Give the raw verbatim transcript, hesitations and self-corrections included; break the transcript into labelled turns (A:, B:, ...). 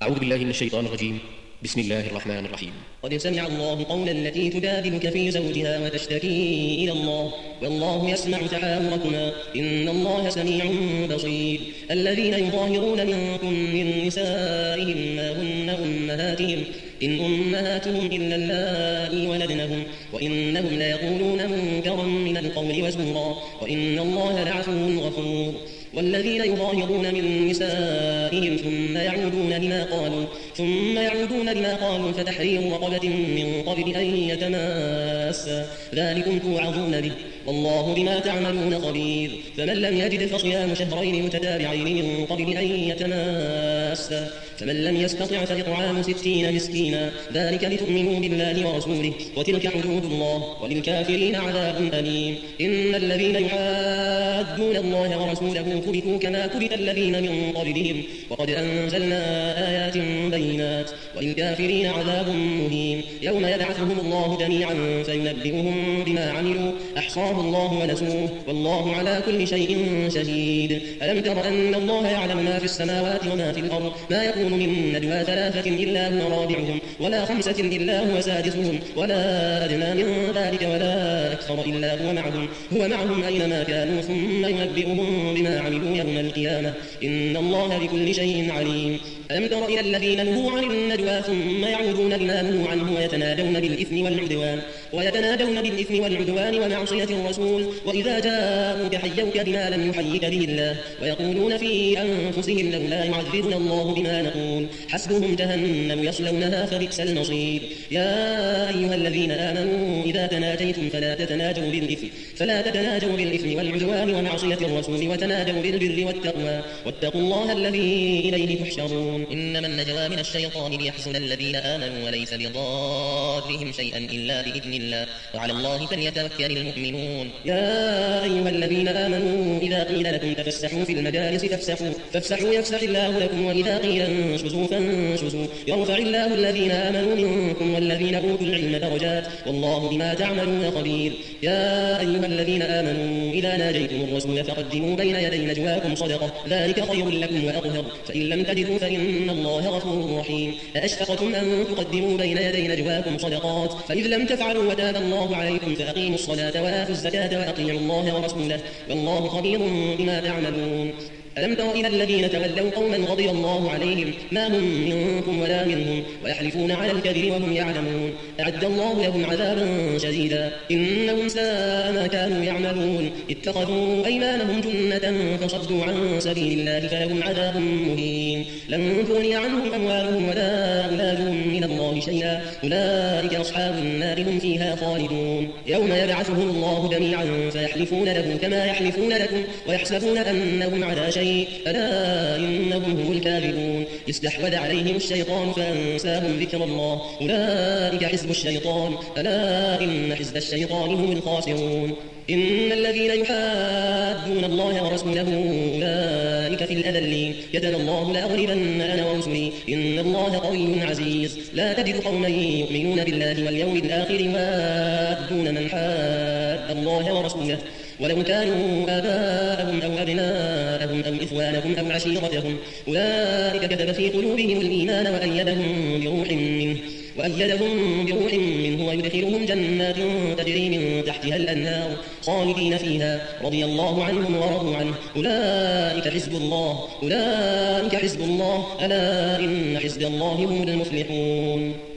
A: أعوذ بالله من الشيطان الرجيم. بسم الله الرحمن الرحيم.
B: قد سمع الله قول التي تجادلك في زوجها وتشتكي إلى الله والله يسمع تحاوركما إن الله سميع بصير. الذين يظاهرون منكم من نسائهم ما هن أمهاتهم إن أمهاتهم إلا اللائي ولدنهم وإنهم ليقولون منكرا من القول وزورا وإن الله لعفو غفور. والذين يظاهرون من نسائهم ثم يعودون لما قالوا ثم يعودون لما قالوا فتحرير رقبة من قبل أن يتماسا ذلكم توعظون به والله بما تعملون خبير. فمن لم يجد فصيام شهرين متتابعين من قبل أن يتماسا فمن لم يستطع فإطعام ستين مسكينا ذلك لتؤمنوا بالله ورسوله وتلك حدود الله وللكافرين عذاب أليم. إن الذين يحادون الله ورسوله كبتوا كما كبت الذين من قبلهم وقد أنزلنا آيات بينات وللكافرين عذاب مهين. يوم يبعثهم الله جميعا فينبئهم بما عملوا أحصاه الله ونسوه والله على كل شيء شهيد. ألم تر أن الله يعلم ما في السماوات وما في الأرض ما يكون من نجوى ثلاثة إلا هو رابعهم ولا خمسة إلا هو سادسهم ولا أدنى من ذلك ولا أكثر إلا هو معهم هو معهم أينما كانوا ثم ينبئهم بما عملوا يوم القيامة إن الله بكل شيء عليم. ألم تر إلى الذين نهوا عن النجوى ثم يعودون لما نهوا عنه ويتنادون بالإثم والعدوان ويتنادون بالإثم والعدوان ومعصية الرسول وإذا جاءوك حيوك بما لم يحيك به الله ويقولون في أنفسهم لولا يعذبنا الله بما نقول حسبهم جهنم يصلونها فبئس المصير. يا أيها الذين آمنوا إذا تناجيتم فلا تتناجوا بالإثم فلا تتناجوا بالإثم والعدوان ومعصية الرسول وتناجوا بالبر والتقوى واتقوا الله الذي إليه تحشرون.
C: إنما النجوى من الشيطان ليحزن الذين آمنوا وليس بضارهم شيئا إلا بإذن الله وعلى الله فليتوكل المؤمنون.
B: يا أيها الذين آمنوا إذا قيل لكم تفسحوا في المجالس فافسحوا فافسحوا يفسح الله لكم وإذا قيل انشزوا فانشزوا يرفع الله الذين آمنوا منكم والذين أوتوا العلم درجات والله بما تعملون خبير. يا أيها الذين آمنوا إذا ناجيتم الرسول فقدموا بين يدي نجواكم صدقة ذلك خير لكم وأطهر فإن لم تجدوا فإن الله غفور رحيم. أأشفقتم أن تقدموا بين يدي نجواكم صدقات فإذ لم تفعلوا وتاب الله عليكم فأقيموا الصلاة وآتوا الزكاة وأطيعوا الله ورسوله والله خبير بما تعملون. ألم تر إلى الذين تولوا قوما غضب الله عليهم ما هم منكم ولا منهم ويحلفون على الكذب وهم يعلمون أعد الله لهم عذابا شديدا إنهم ساء ما كانوا يعملون اتخذوا أيمانهم جنة فصدوا عن سبيل الله فلهم عذاب مهين. لن تغني عنهم أموالهم ولا أولادهم من الله شيئا أولئك أصحاب النار هم فيها خالدون. يوم يبعثهم الله جميعا فيحلفون له كما يحلفون لكم ويحسبون أنهم على شيء ألا إنهم هم الكاذبون. استحوذ عليهم الشيطان فأنساهم ذكر الله أولئك حزب الشيطان ألا إن حزب الشيطان هم الخاسرون. إن الذين يحادون الله ورسوله أولئك في الأذلين كتب الله لأغلبن أنا ورسلي إن الله قوي عزيز. لا تجد قوما يؤمنون بالله واليوم الآخر يوادون من حاد الله ورسوله ولو كانوا آباءهم أو أبناءهم أو إخوانهم أو عشيرتهم أولئك كتب في قلوبهم الإيمان وأيدهم بروح منه وأيدهم بروح منه ويدخلهم جنات تجري من تحتها الأنهار خالدين فيها رضي الله عنهم ورضوا عنه أولئك حزب الله أولئك حزب الله ألا إن حزب الله هم المفلحون.